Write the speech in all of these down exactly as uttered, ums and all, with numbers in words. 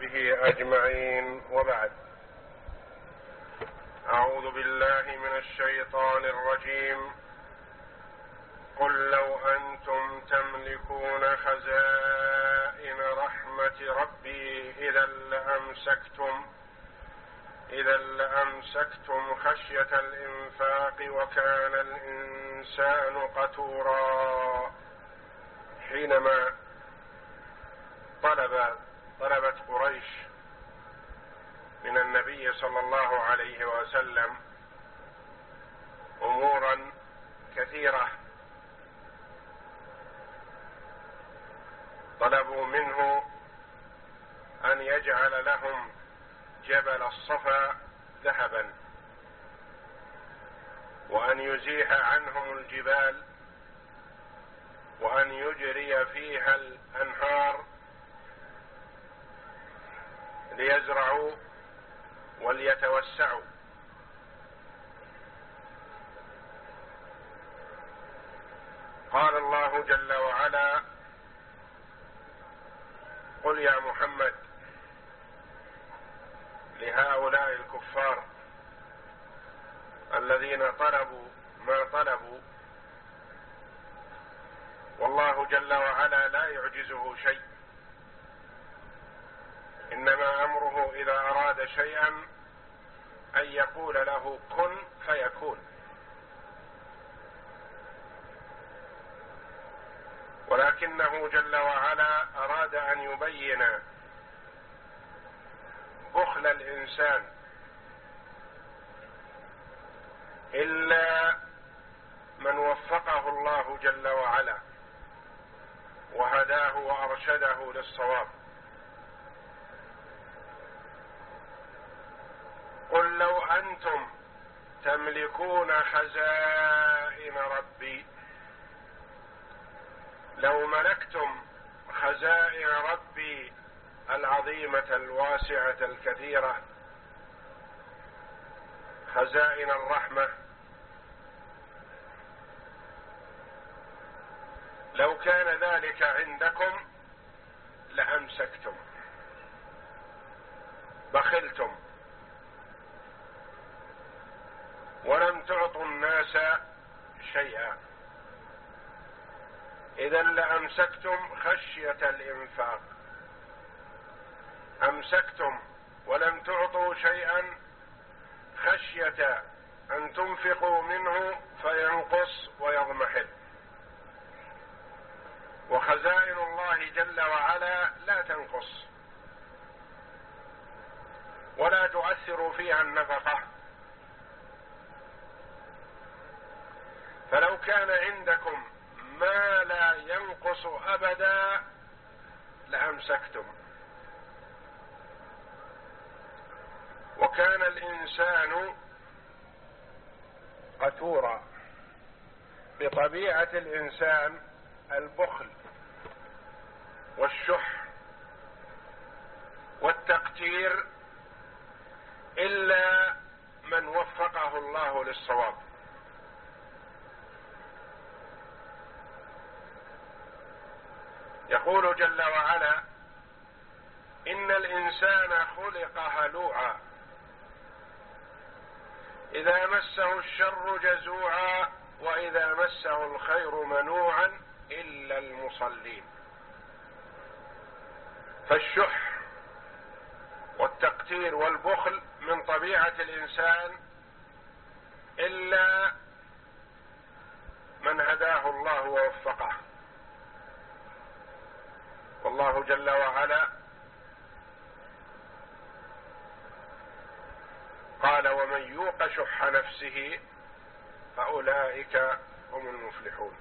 وصحبه أجمعين، وبعد. أعوذ بالله من الشيطان الرجيم. قل لو أنتم تملكون خزائن رحمة ربي إذا لأمسكتم إذا لأمسكتم خشية الإنفاق وكان الإنسان قتورا. حينما طلب طلبت قريش من النبي صلى الله عليه وسلم أمورا كثيرة، طلبوا منه أن يجعل لهم جبل الصفا ذهبا، وأن يزيح عنهم الجبال، وأن يجري فيها الأنهار ليزرعوا وليتوسعوا. قال الله جل وعلا: قل يا محمد لهؤلاء الكفار الذين طلبوا ما طلبوا، والله جل وعلا لا يعجزه شيء، إنما أمره إذا أراد شيئا أن يقول له كن فيكون. ولكنه جل وعلا أراد أن يبين بخل الإنسان إلا من وفقه الله جل وعلا وهداه وأرشده للصواب. قل لو أنتم تملكون خزائن ربي، لو ملكتم خزائن ربي العظيمة الواسعة الكثيرة، خزائن الرحمة، لو كان ذلك عندكم لأمسكتم، بخلتم ولم تعطوا الناس شيئا، إذا لأمسكتم خشية الإنفاق. أمسكتم ولم تعطوا شيئا خشية أن تنفقوا منه فينقص ويضمحل. وخزائن الله جل وعلا لا تنقص ولا تؤثر فيها النفقة، فلو كان عندكم ما لا ينقص أبدا لأمسكتم. وكان الإنسان قتورا، بطبيعة الإنسان البخل والشح والتقتير، إلا من وفقه الله للصواب. يقول جل وعلا: إن الإنسان خلق هلوعا إذا مسه الشر جزوعا وإذا مسه الخير منوعا إلا المصلين. فالشح والتقتير والبخل من طبيعة الإنسان إلا من هداه الله ووفقه. والله جل وعلا قال: ومن يوق شح نفسه فأولئك هم المفلحون.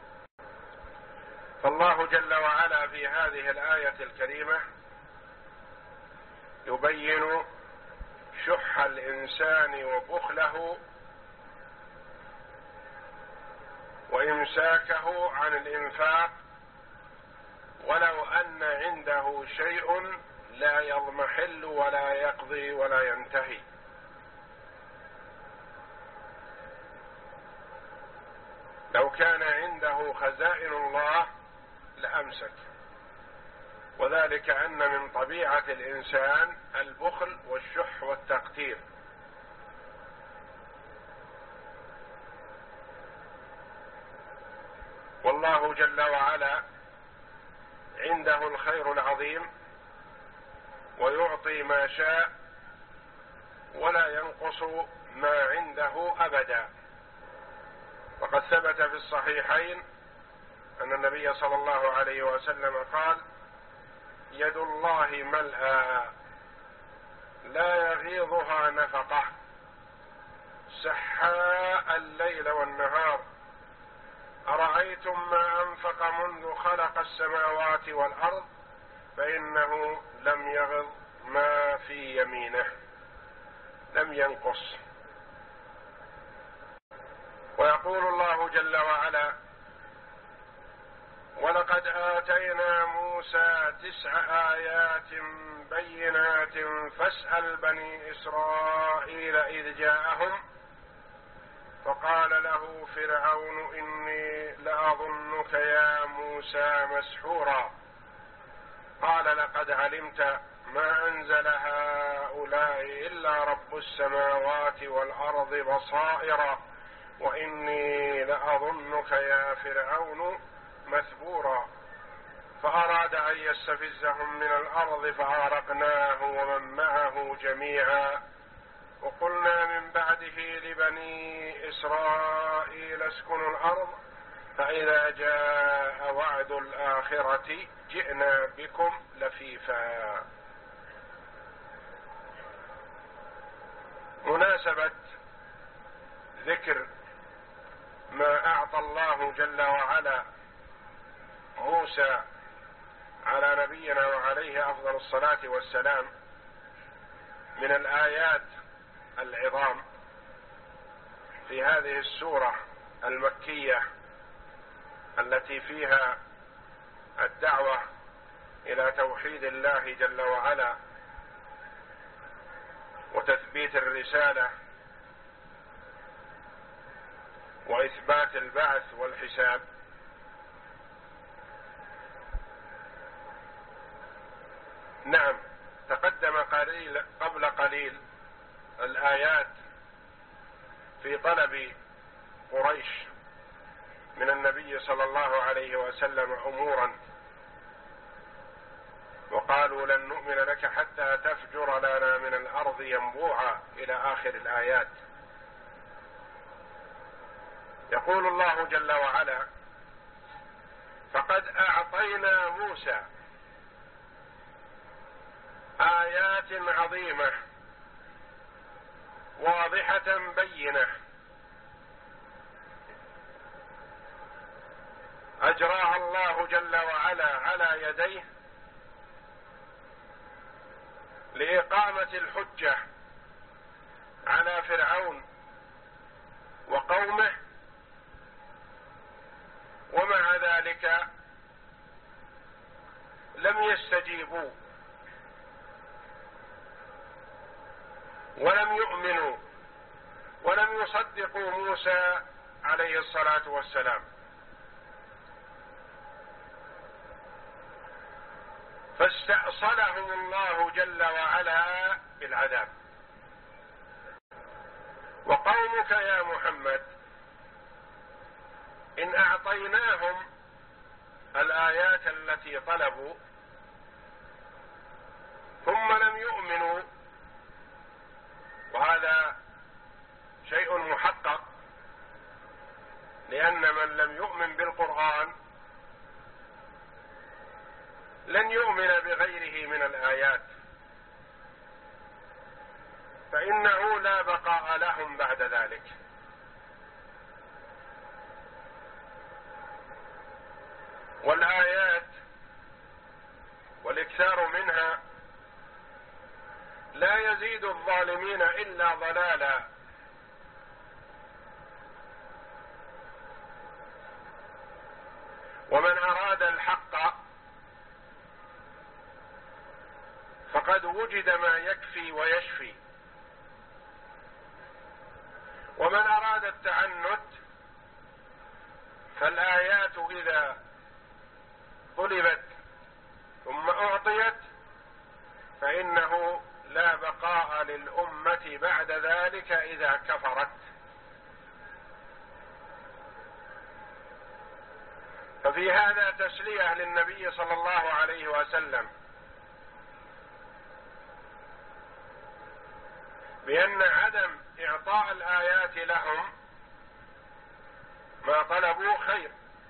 فالله جل وعلا في هذه الآية الكريمة يبين شح الإنسان وبخله وإمساكه عن الإنفاق، ولو أن عنده شيء لا يضمحل ولا يقضي ولا ينتهي. لو كان عنده خزائن الله لأمسك، وذلك أن من طبيعة الإنسان البخل والشح والتقتير. والله جل وعلا عنده الخير العظيم ويعطي ما شاء ولا ينقص ما عنده أبدا. وقد ثبت في الصحيحين أن النبي صلى الله عليه وسلم قال: يد الله ملأى لا يغيضها نفقة سحاء الليل والنهار أرأيتم ما أنفق منذ خلق السماوات والأرض فإنه لم يغض ما في يمينه، لم ينقص. ويقول الله جل وعلا: ولقد آتينا موسى تسع آيات بينات فاسأل بني إسرائيل إذ جاءهم فقال له فرعون إني لأظنك يا موسى مسحورا قال لقد علمت ما أنزل هؤلاء إلا رب السماوات والأرض بصائر وإني لأظنك يا فرعون مثبورا فأراد أن يستفزهم من الأرض فأغرقناه ومن معه جميعا وقلنا من بعده لبني إسرائيل اسكنوا الأرض فإذا جاء وعد الآخرة جئنا بكم لفيفا. مناسبة ذكر ما أعطى الله جل وعلا موسى على نبينا وعليه أفضل الصلاة والسلام من الآيات العظام في هذه السورة المكية التي فيها الدعوة إلى توحيد الله جل وعلا وتثبيت الرسالة وإثبات البعث والحساب. نعم، تقدم قليل قبل قليل الآيات في طلب قريش من النبي صلى الله عليه وسلم أمورا وقالوا لن نؤمن لك حتى تفجر لنا من الأرض ينبوعا إلى آخر الآيات. يقول الله جل وعلا: فقد أعطينا موسى آيات عظيمة واضحة بينة أجراها الله جل وعلا على يديه لإقامة الحجة على فرعون وقومه، ومع ذلك لم يستجيبوا ولم يؤمنوا ولم يصدقوا موسى عليه الصلاة والسلام، فاستأصلهم الله جل وعلا بالعذاب. وقومك يا محمد إن أعطيناهم الآيات التي طلبوا ثم لم يؤمنوا، وهذا شيء محقق، لأن من لم يؤمن بالقرآن لن يؤمن بغيره من الآيات، فإنه لا بقاء لهم بعد ذلك. والآيات والإكثار منها لا يزيد الظالمين إلا ضلالا. ومن أراد الحق فقد وجد ما يكفي ويشفي، ومن أراد التعنت فالآيات إذا طلبت ثم أعطيت فإنه لا بقاء للأمة بعد ذلك إذا كفرت. ففي هذا تسلية للنبي صلى الله عليه وسلم بأن عدم إعطاء الآيات لهم ما طلبوا خير،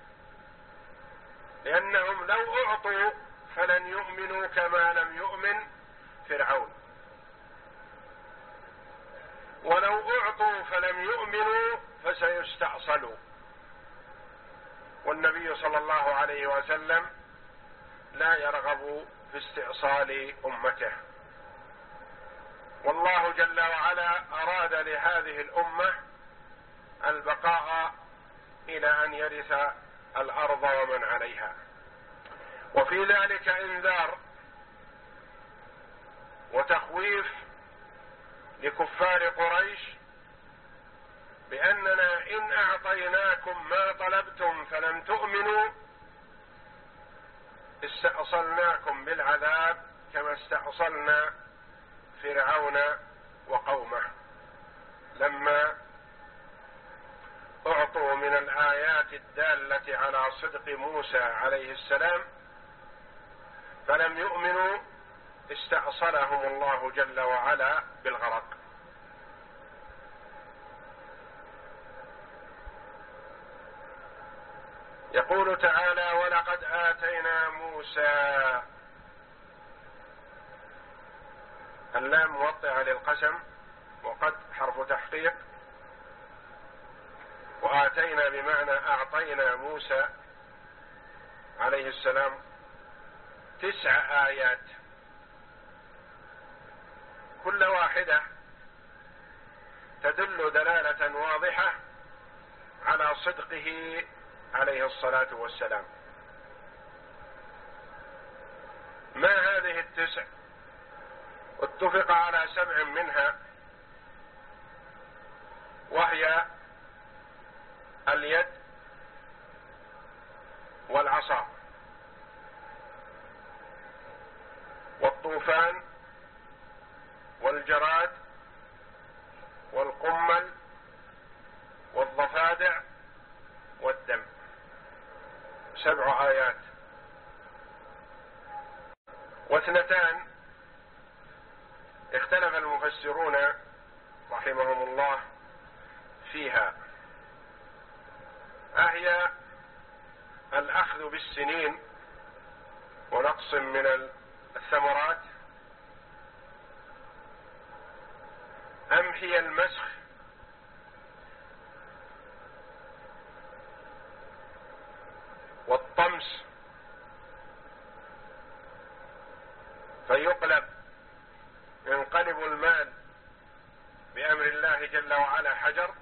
لأنهم لو أعطوا فلن يؤمنوا كما لم يؤمن فرعون، ولو أعطوا فلم يؤمنوا فسيستأصلوا، والنبي صلى الله عليه وسلم لا يرغب في استئصال أمته. والله جل وعلا أراد لهذه الأمة البقاء إلى أن يرث الأرض ومن عليها. وفي ذلك إنذار وتخويف لكفار قريش بأننا إن أعطيناكم ما طلبتم فلم تؤمنوا استأصلناكم بالعذاب كما استأصلنا فرعون وقومه لما أعطوا من الآيات الدالة على صدق موسى عليه السلام فلم يؤمنوا استأصلهم الله جل وعلا بالغرق. يقول تعالى: ولقد آتينا موسى، اللام موطئة للقسم، وقد حرف تحقيق، وآتينا بمعنى أعطينا موسى عليه السلام تسع آيات، كل واحدة تدل دلالة واضحة على صدقه عليه الصلاة والسلام. ما هذه التسع؟ اتفق على سبع منها، وهي اليد والعصا والطوفان والجراد والقمل والضفادع والدم، سبع آيات. واثنتان اختلف المفسرون رحمهم الله فيها، أهي الأخذ بالسنين ونقص من الثمرات، أم هي المسخ والطمس فيقلب ينقلب المال بأمر الله جل وعلا حجر،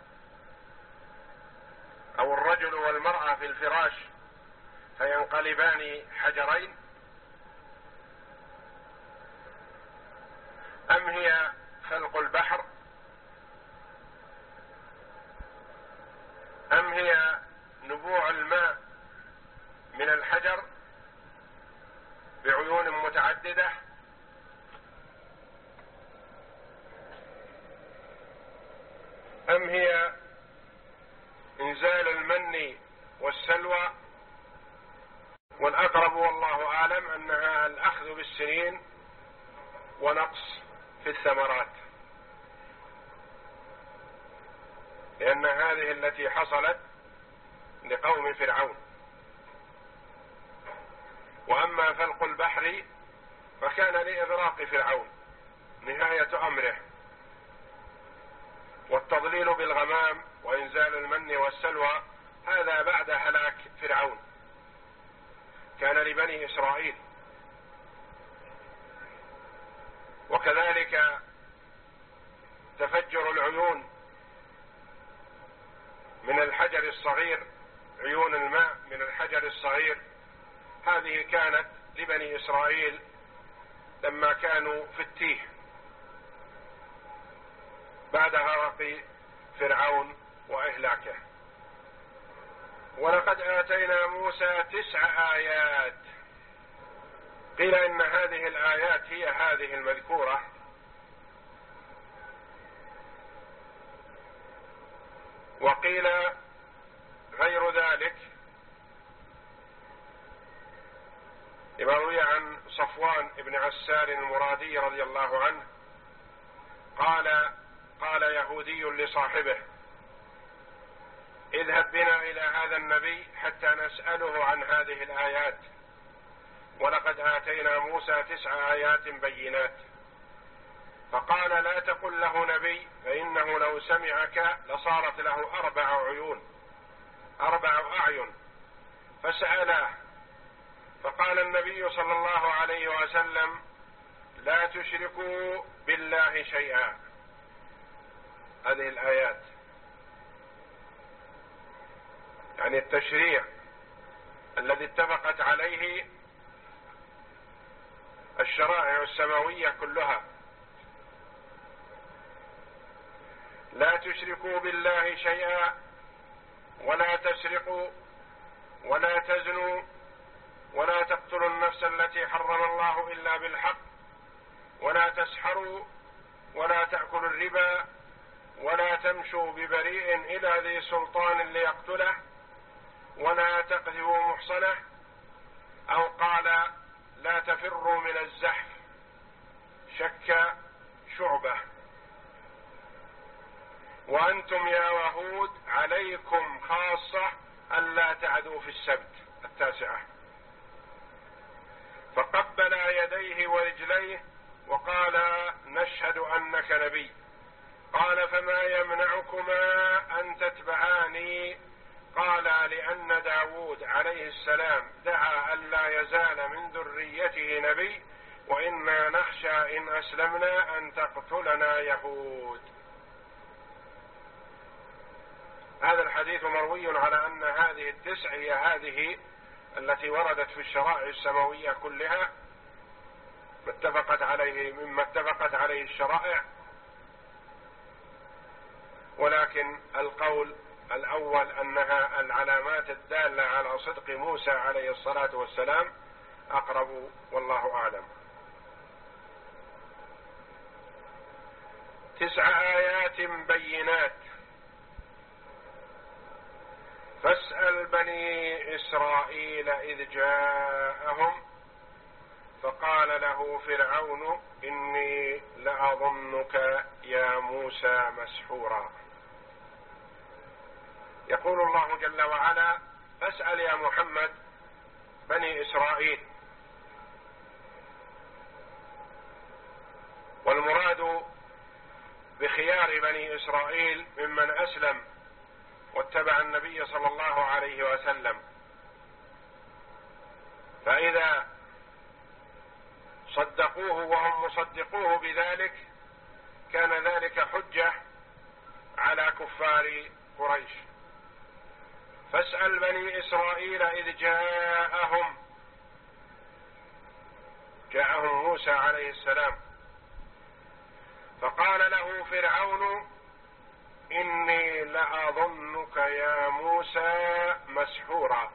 أو الرجل والمرأة في الفراش فينقلبان حجرين، أم هي خلق البحر، أم هي نبوع الماء من الحجر بعيون متعددة، أم هي إنزال المن والسلوى؟ والأقرب والله أعلم أنها الأخذ بالسنين ونقص في الثمرات، لأن هذه التي حصلت لقوم فرعون. وأما فلق البحر فكان لإغراق فرعون نهاية أمره، والتضليل بالغمام وإنزال المن والسلوى هذا بعد هلاك فرعون، كان لبني إسرائيل. وكذلك تفجر العيون من الحجر الصغير، عيون الماء من الحجر الصغير، هذه كانت لبني إسرائيل لما كانوا في التيه بعد غرق فرعون وإهلاكه. ولقد آتينا موسى تسع آيات، قيل إن هذه الآيات هي هذه المذكورة، وقيل غير ذلك لما روي عن صفوان بن عسار المرادي رضي الله عنه قال قال يهودي لصاحبه: اذهب بنا إلى هذا النبي حتى نسأله عن هذه الآيات، ولقد آتينا موسى تسع آيات بينات. فقال: لا تقل له نبي، فإنه لو سمعك لصارت له أربع عيون أربع أعين. فسألاه، فقال النبي صلى الله عليه وسلم: لا تشركوا بالله شيئا. هذه الآيات يعني التشريع الذي اتفقت عليه الشرائع السماوية كلها. لا تشركوا بالله شيئا، ولا تسرقوا، ولا تزنوا، ولا تقتلوا النفس التي حرم الله إلا بالحق، ولا تسحروا، ولا تأكلوا الربا، ولا تمشوا ببريء إلى ذي سلطان ليقتله، ولا تقذفوا محصنة، أو قال: لا تفروا من الزحف، شك شعبة. وأنتم يا يهود عليكم خاصة ألا تعدوا في السبت. التاسعة. فقبل يديه ورجليه وقال: نشهد أنك نبي. قال: فما يمنعكما أن تتبعاني؟ قال: لأن داود عليه السلام دعا ألا يزال من ذريته نبي، وإنا نخشى إن أسلمنا أن تقتلنا يهود. هذا الحديث مروي على أن هذه التسع هي هذه التي وردت في الشرائع السماوية كلها، اتفقت عليه مما اتفقت عليه الشرائع. ولكن القول الأول أنها العلامات الدالة على صدق موسى عليه الصلاة والسلام أقرب، والله أعلم. تسع آيات بينات. فاسأل بني إسرائيل إذ جاءهم فقال له فرعون: إني لأظنك يا موسى مسحورا. يقول الله جل وعلا: فاسأل يا محمد بني إسرائيل. والمراد بخيار بني إسرائيل ممن أسلم واتبع النبي صلى الله عليه وسلم، فإذا صدقوه وهم مصدقوه بذلك كان ذلك حجة على كفار قريش. فاسأل بني إسرائيل إذ جاءهم جاءهم موسى عليه السلام فقال له فرعون: إني لأظنك يا موسى مسحورا.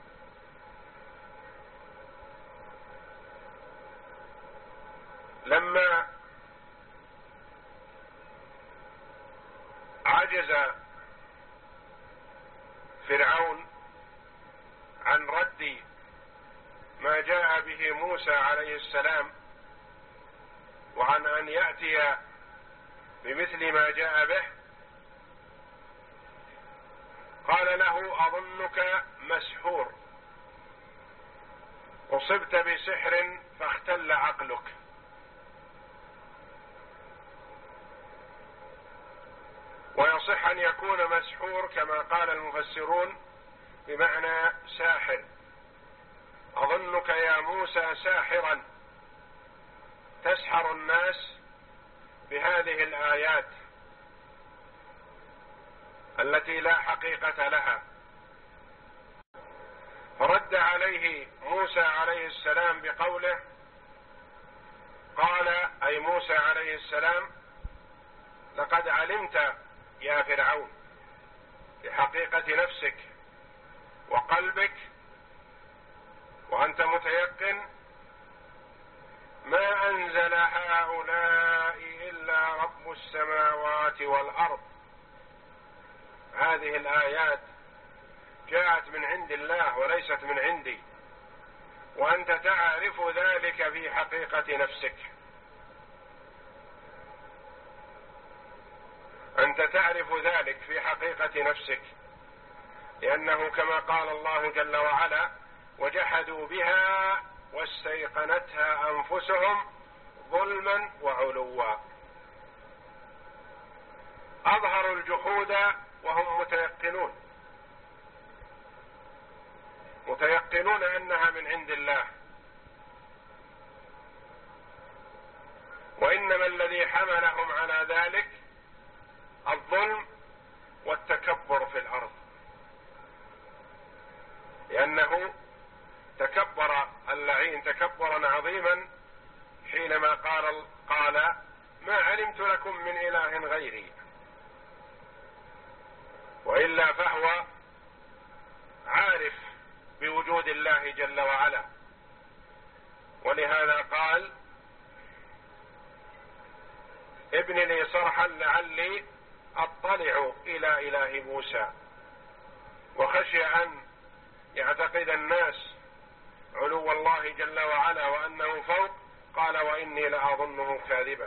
لما عجز فرعون عن رد ما جاء به موسى عليه السلام وعن أن يأتي بمثل ما جاء به، قال له: أظنك مسحور، أصبت بسحر فاختل عقلك. ويصح أن يكون مسحور كما قال المفسرون بمعنى ساحر. أظنك يا موسى ساحرا تسحر الناس بهذه الآيات التي لا حقيقة لها. فرد عليه موسى عليه السلام بقوله، قال أي موسى عليه السلام: لقد علمت يا فرعون بحقيقة نفسك وقلبك، وأنت متيقن ما أنزل هؤلاء إلا رب السماوات والأرض. هذه الآيات جاءت من عند الله وليست من عندي، وأنت تعرف ذلك في حقيقة نفسك. أنت تعرف ذلك في حقيقة نفسك، لأنه كما قال الله جل وعلا: وجحدوا بها واستيقنتها أنفسهم ظلما وعلوا. أظهروا الجحود وهم متيقنون متيقنون أنها من عند الله، وإنما الذي حملهم على ذلك الظلم والتكبر في الأرض، لأنه تكبر اللعين تكبرا عظيما حينما قال قال ما علمت لكم من إله غيري، وإلا فهو عارف بوجود الله جل وعلا. ولهذا قال: ابن لي صرحا لعلي أطلع إلى إله موسى، وخشي أن يعتقد الناس علو الله جل وعلا وأنه فوق، قال: وإني لأظنه كاذبا.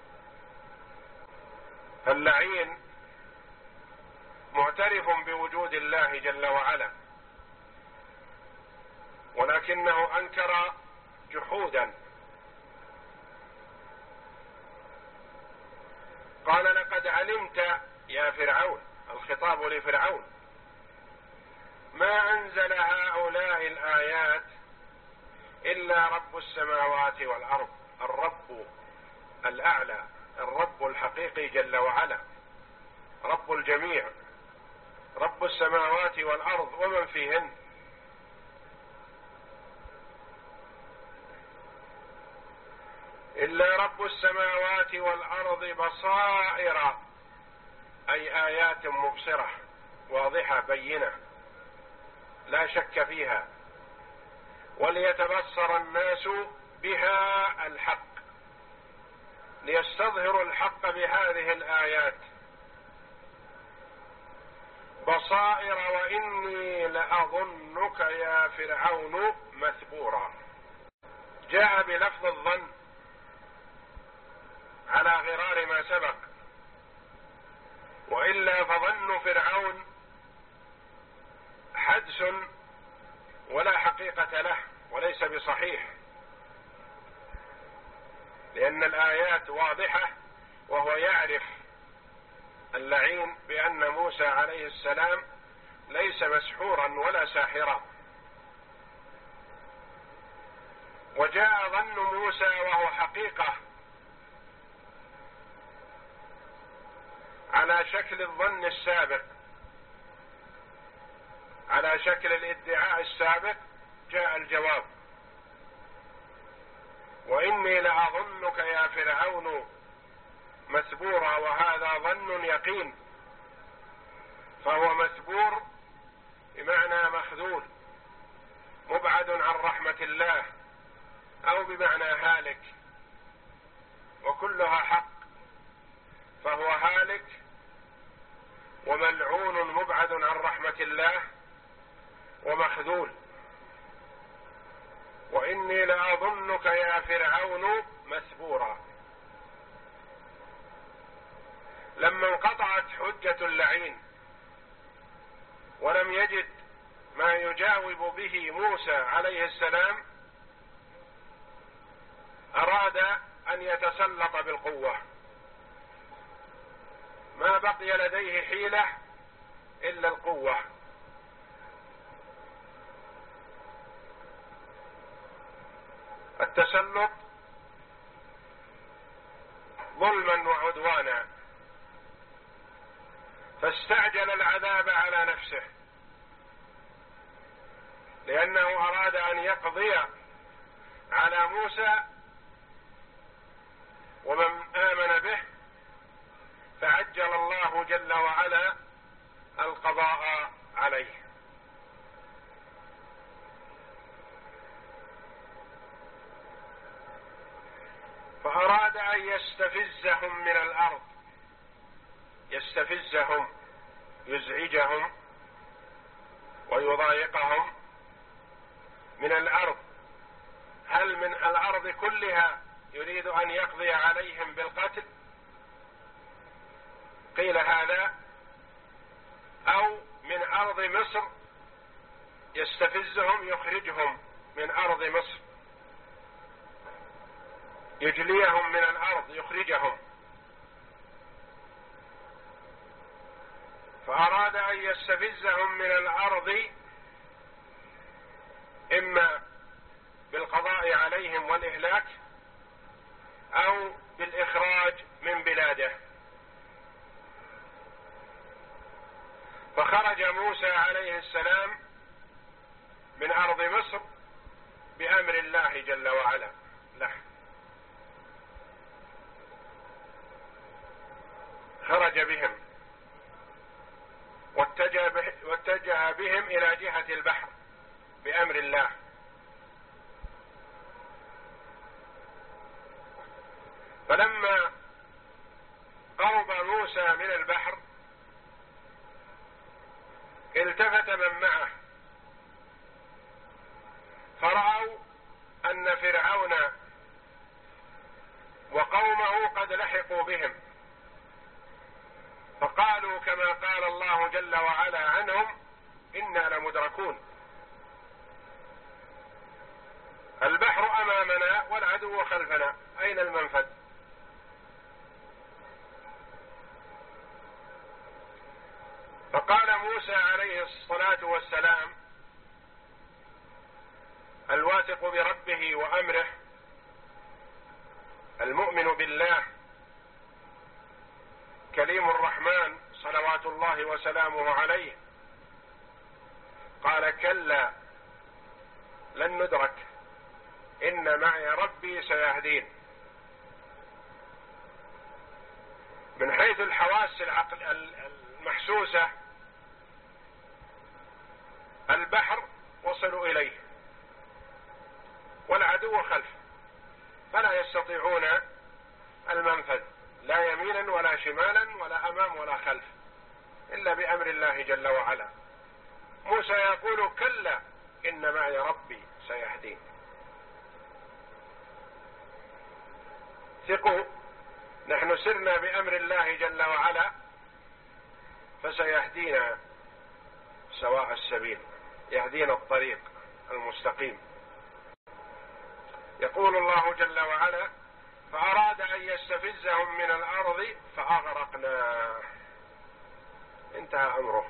فاللعين معترف بوجود الله جل وعلا، ولكنه أنكر جحودا. قال: لقد علمت يا فرعون، الخطاب لفرعون، ما أنزل هؤلاء الآيات إلا رب السماوات والأرض. الرب الأعلى، الرب الحقيقي جل وعلا، رب الجميع، رب السماوات والأرض ومن فيهن. إلا رب السماوات والأرض بصائر، أي آيات مبصرة واضحة بينة لا شك فيها، وليتبصر الناس بها الحق، ليستظهروا الحق بهذه الآيات. بصائر وإني لأظنك يا فرعون مثبورا. جاء بلفظ الظن على غرار ما سبق، وإلا فظن فرعون حدس ولا حقيقة له وليس بصحيح، لأن الآيات واضحة، وهو يعرف اللعين بأن موسى عليه السلام ليس مسحورا ولا ساحرا. وجاء ظن موسى وهو حقيقة على شكل الظن السابق، على شكل الادعاء السابق. جاء الجواب: وإني لأظنك يا فرعون مثبورا، وهذا ظن يقين، فهو مثبور بمعنى مخذول مبعد عن رحمة الله، أو بمعنى هالك، وكلها حق، فهو هالك وملعون مبعد عن رحمة الله ومخذول. وإني لأظنك يا فرعون مثبورا. لما انقطعت حجة اللعين ولم يجد ما يجاوب به موسى عليه السلام، أراد أن يتسلط بالقوة. ما بقي لديه حيلة إلا القوة. التسلط ظلما وعدوانا، فاستعجل العذاب على نفسه، لأنه أراد أن يقضي على موسى ومن آمن به، فعجل الله جل وعلا القضاء عليه. يستفزهم من الأرض، يستفزهم يزعجهم ويضايقهم من الأرض. هل من الأرض كلها يريد أن يقضي عليهم بالقتل؟ قيل هذا، أو من أرض مصر يستفزهم يخرجهم من أرض مصر، يجليهم من الأرض يخرجهم. فأراد أن يستفزهم من الأرض إما بالقضاء عليهم والإهلاك أو بالإخراج من بلاده. فخرج موسى عليه السلام من أرض مصر بأمر الله جل وعلا له، خرج بهم واتجه بهم إلى جهة البحر بأمر الله. فلما قرب موسى من البحر التفت من معه فرأوا أن فرعون وقومه قد لحقوا بهم، فقالوا كما قال الله جل وعلا عنهم: إنا لمدركون. البحر أمامنا والعدو خلفنا، أين المنفذ؟ فقال موسى عليه الصلاة والسلام الواثق بربه وأمره المؤمن بالله كليم الرحمن صلوات الله وسلامه عليه، قال: كلا لن ندرك، إن معي ربي سيهدين. من حيث الحواس العقل المحسوسة البحر وصلوا إليه والعدو خلفه، فلا يستطيعون المنفذ لا يمينا ولا شمالا ولا أمام ولا خلف إلا بأمر الله جل وعلا. موسى يقول: كلا إن معي ربي سيهدين. ثقوا، نحن سرنا بأمر الله جل وعلا فسيهدينا سواء السبيل، يهدينا الطريق المستقيم. يقول الله جل وعلا: فأراد أن يستفزهم من الأرض فأغرقناه. انتهى أمره.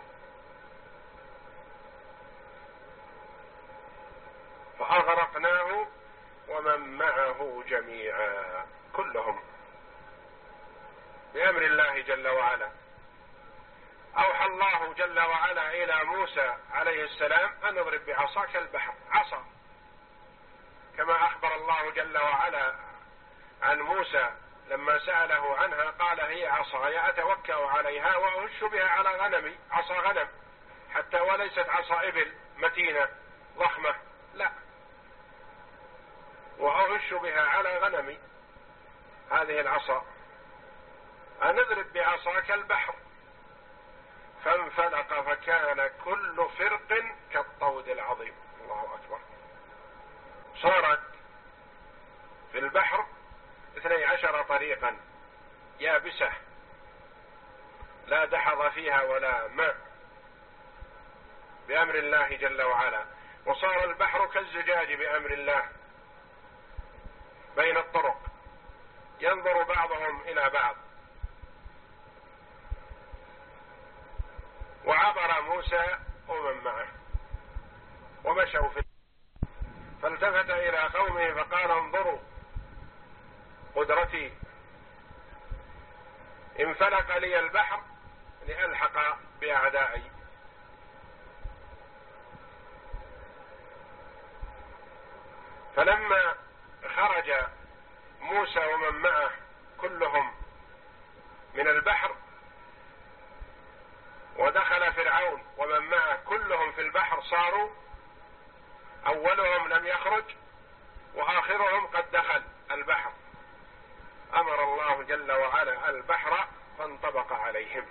فأغرقناه ومن معه جميعا، كلهم بأمر الله جل وعلا. أوحى الله جل وعلا إلى موسى عليه السلام أن اضرب بعصاك البحر، عصا، كما أخبر الله جل وعلا عن موسى لما سأله عنها قال: هي عصاي أتوكأ عليها وأهش بها على غنمي. عصا غنم حتى، وليست عصا إبل متينة ضخمة، لا، وأهش بها على غنمي. هذه العصا. أن اضرب بعصاك البحر فانفلق فكان كل فرق كالطود العظيم. الله أكبر. صارت في البحر اثني عشر طريقا يابسة لا دحض فيها ولا ماء بأمر الله جل وعلا، وصار البحر كالزجاج بأمر الله بين الطرق، ينظر بعضهم إلى بعض. وعبر موسى ومن معه ومشوا في، فالتفت إلى قومه فقال: انظروا قدرتي، انفلق لي البحر لألحق بأعدائي. فلما خرج موسى ومن معه كلهم من البحر ودخل فرعون ومن معه كلهم في البحر، صاروا أولهم لم يخرج وآخرهم قد دخل البحر، أمر الله جل وعلا البحر فانطبق عليهم.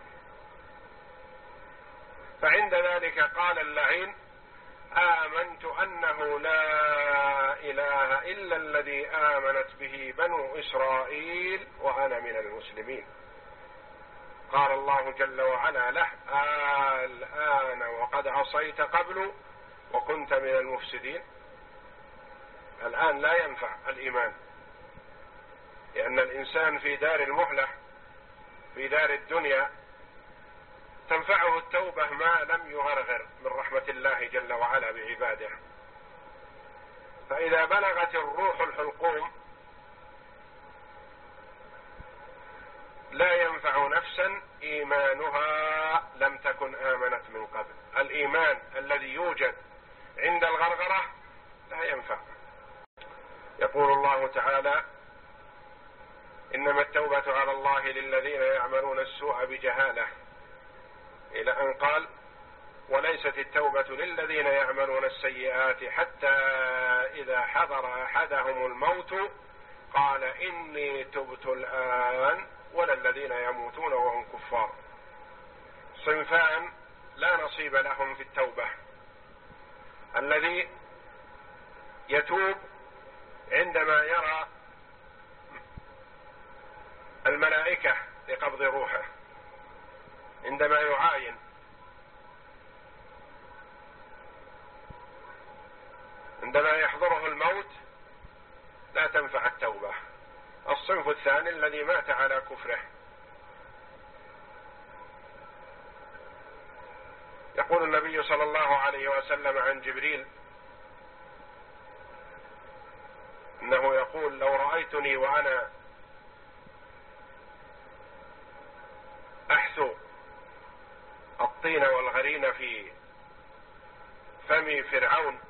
فعند ذلك قال اللعين: آمنت أنه لا إله إلا الذي آمنت به بنو إسرائيل وأنا من المسلمين. قال الله جل وعلا له: الآن وقد عصيت قبل وكنت من المفسدين. الآن لا ينفع الإيمان، لأن الإنسان في دار المهلة في دار الدنيا تنفعه التوبة ما لم يغرغر من رحمة الله جل وعلا بعباده. فإذا بلغت الروح الحلقوم لا ينفع نفسا إيمانها لم تكن آمنت من قبل. الإيمان الذي يوجد عند الغرغرة لا ينفع. يقول الله تعالى: إنما التوبة على الله للذين يعملون السوء بجهالة، إلى أن قال: وليست التوبة للذين يعملون السيئات حتى إذا حضر أحدهم الموت قال إني تبت الآن ولا الذين يموتون وهم كفار. صنفان لا نصيب لهم في التوبة: الذي يتوب عندما يرى الملائكة لقبض روحه، عندما يعاين، عندما يحضره الموت لا تنفع التوبة. الصنف الثاني الذي مات على كفره. يقول النبي صلى الله عليه وسلم عن جبريل إنه يقول: لو رأيتني وأنا أحثو الطين والغرين في فم فرعون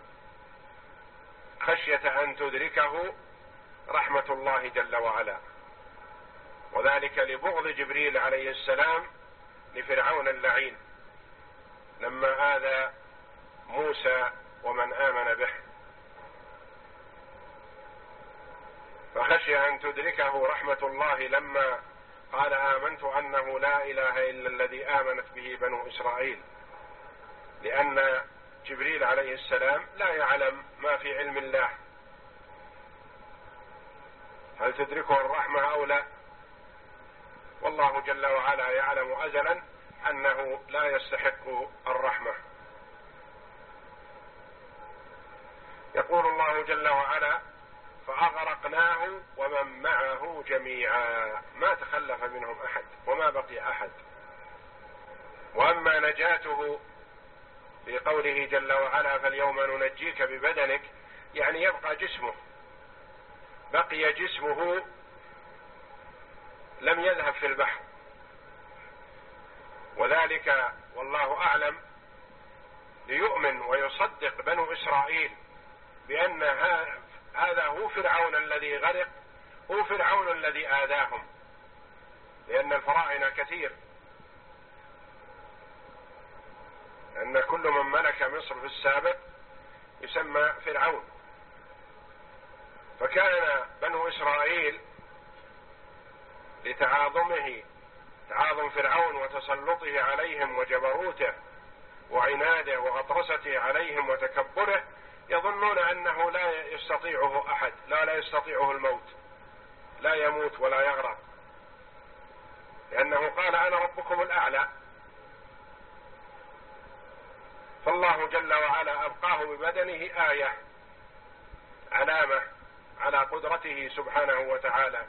خشية أن تدركه رحمة الله جل وعلا، وذلك لبغض جبريل عليه السلام لفرعون اللعين لما آذى موسى ومن آمن به، فخشي أن تدركه رحمة الله لما قال: آمنت أنه لا إله إلا الذي آمنت به بنو إسرائيل، لأن جبريل عليه السلام لا يعلم ما في علم الله، هل تدركه الرحمة أو لا، والله جل وعلا يعلم أزلا أنه لا يستحق الرحمة. يقول الله جل وعلا: فأغرقناه ومن معه جميعا، ما تخلف منهم أحد وما بقي أحد. وأما نجاته في قوله جل وعلا: فاليوم ننجيك ببدنك، يعني يبقى جسمه، بقي جسمه لم يذهب في البحر. وذلك والله أعلم ليؤمن ويصدق بنو إسرائيل بأن هذا هو فرعون الذي غرق، هو فرعون الذي آذاهم، لأن الفراعنة كثير، أن كل من ملك مصر في السابق يسمى فرعون. فكان بنو إسرائيل لتعاظمه، تعاظم فرعون وتسلطه عليهم وجبروته وعناده وغطرسته عليهم وتكبره، يظنون أنه لا يستطيعه أحد، لا لا يستطيعه الموت، لا يموت ولا يغرق، لأنه قال: أنا ربكم الأعلى. فالله جل وعلا أبقاه ببدنه آية، علامة على قدرته سبحانه وتعالى.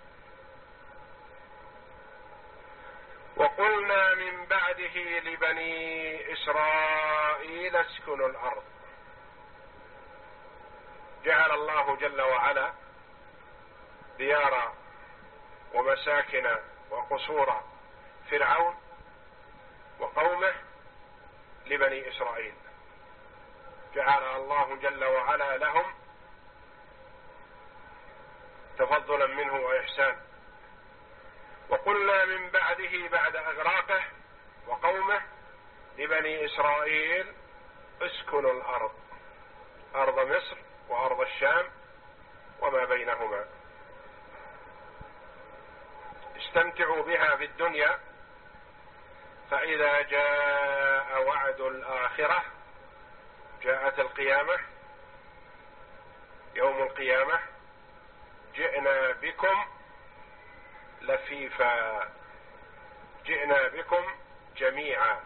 وقلنا من بعده لبني إسرائيل اسكنوا الأرض. جعل الله جل وعلا ديار ومساكن وقصور فرعون وقومه لبني إسرائيل، جعل الله جل وعلا لهم تفضلا منه وإحسان. وقلنا من بعده بعد إغراقه وقومه لبني إسرائيل اسكنوا الأرض، أرض مصر وأرض الشام وما بينهما. واستمتعوا بها في الدنيا، فإذا جاء وعد الآخرة، جاءت القيامة، يوم القيامة، جئنا بكم لفيفا، جئنا بكم جميعا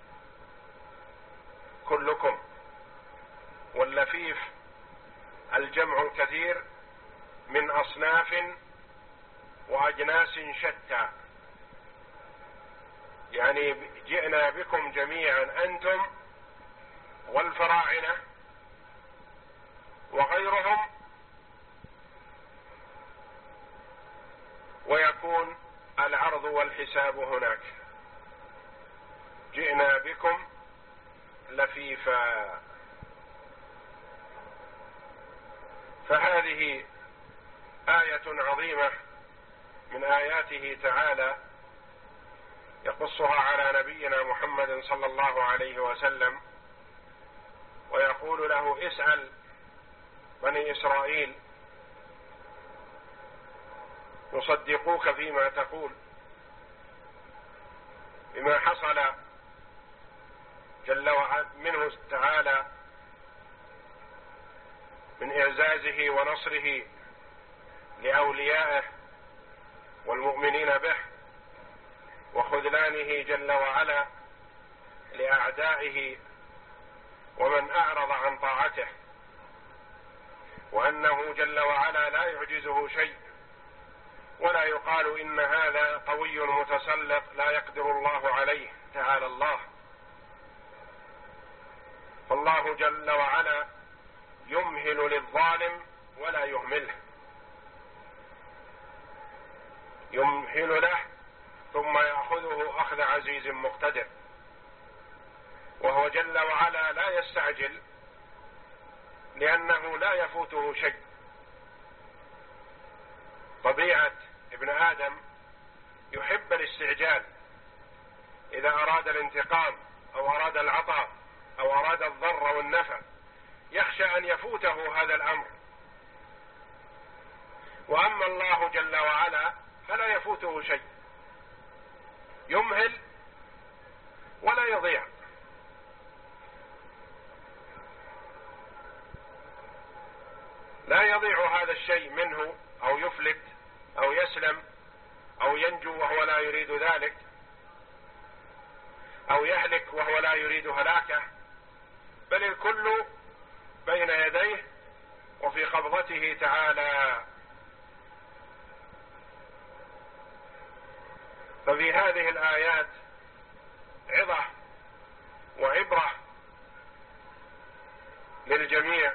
كلكم. واللفيف الجمع الكثير من أصناف وأجناس شتى، يعني جئنا بكم جميعا أنتم والفراعنة وغيرهم، ويكون العرض والحساب هناك. جئنا بكم لفيفا. فهذه آية عظيمة من آياته تعالى يقصها على نبينا محمد صلى الله عليه وسلم، ويقول له: اسأل بني إسرائيل يصدقوك فيما تقول، بما حصل جل وعلا منه تعالى من إعزازه ونصره لأوليائه والمؤمنين به، وخذلانه جل وعلا لأعدائه ومن أعرض عن طاعته، وأنه جل وعلا لا يعجزه شيء، ولا يقال إن هذا قوي متسلط لا يقدر الله عليه، تعالى الله. فالله جل وعلا يمهل للظالم ولا يهمله، يمهل له ثم يأخذه أخذ عزيز مقتدر، وهو جل وعلا لا يستعجل لأنه لا يفوته شيء. طبيعة ابن آدم يحب الاستعجال إذا أراد الانتقام أو أراد العطاء أو أراد الضر والنفع، يخشى أن يفوته هذا الأمر. وأما الله جل وعلا فلا يفوته شيء، يمهل ولا يضيع. لا يضيع هذا الشيء منه أو يفلت أو يسلم أو ينجو وهو لا يريد ذلك، أو يهلك وهو لا يريد هلاكه، بل الكل بين يديه وفي قبضته تعالى. ففي هذه الآيات عظة وعبرة للجميع،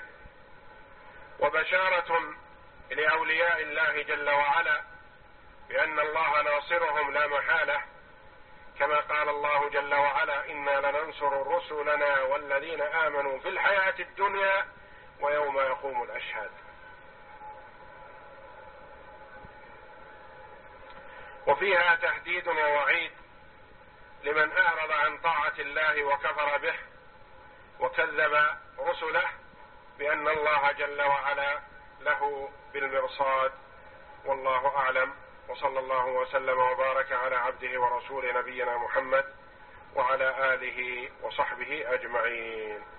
وبشارة لأولياء الله جل وعلا بأن الله ناصرهم لا محالة، كما قال الله جل وعلا: إنا لننصر رسلنا والذين آمنوا في الحياة الدنيا ويوم يقوم الأشهاد. وفيها تهديد ووعيد لمن أعرض عن طاعة الله وكفر به وكذب رسله، بأن الله جل وعلا له بالمرصاد. والله أعلم، وصلى الله وسلم وبارك على عبده ورسول نبينا محمد وعلى آله وصحبه أجمعين.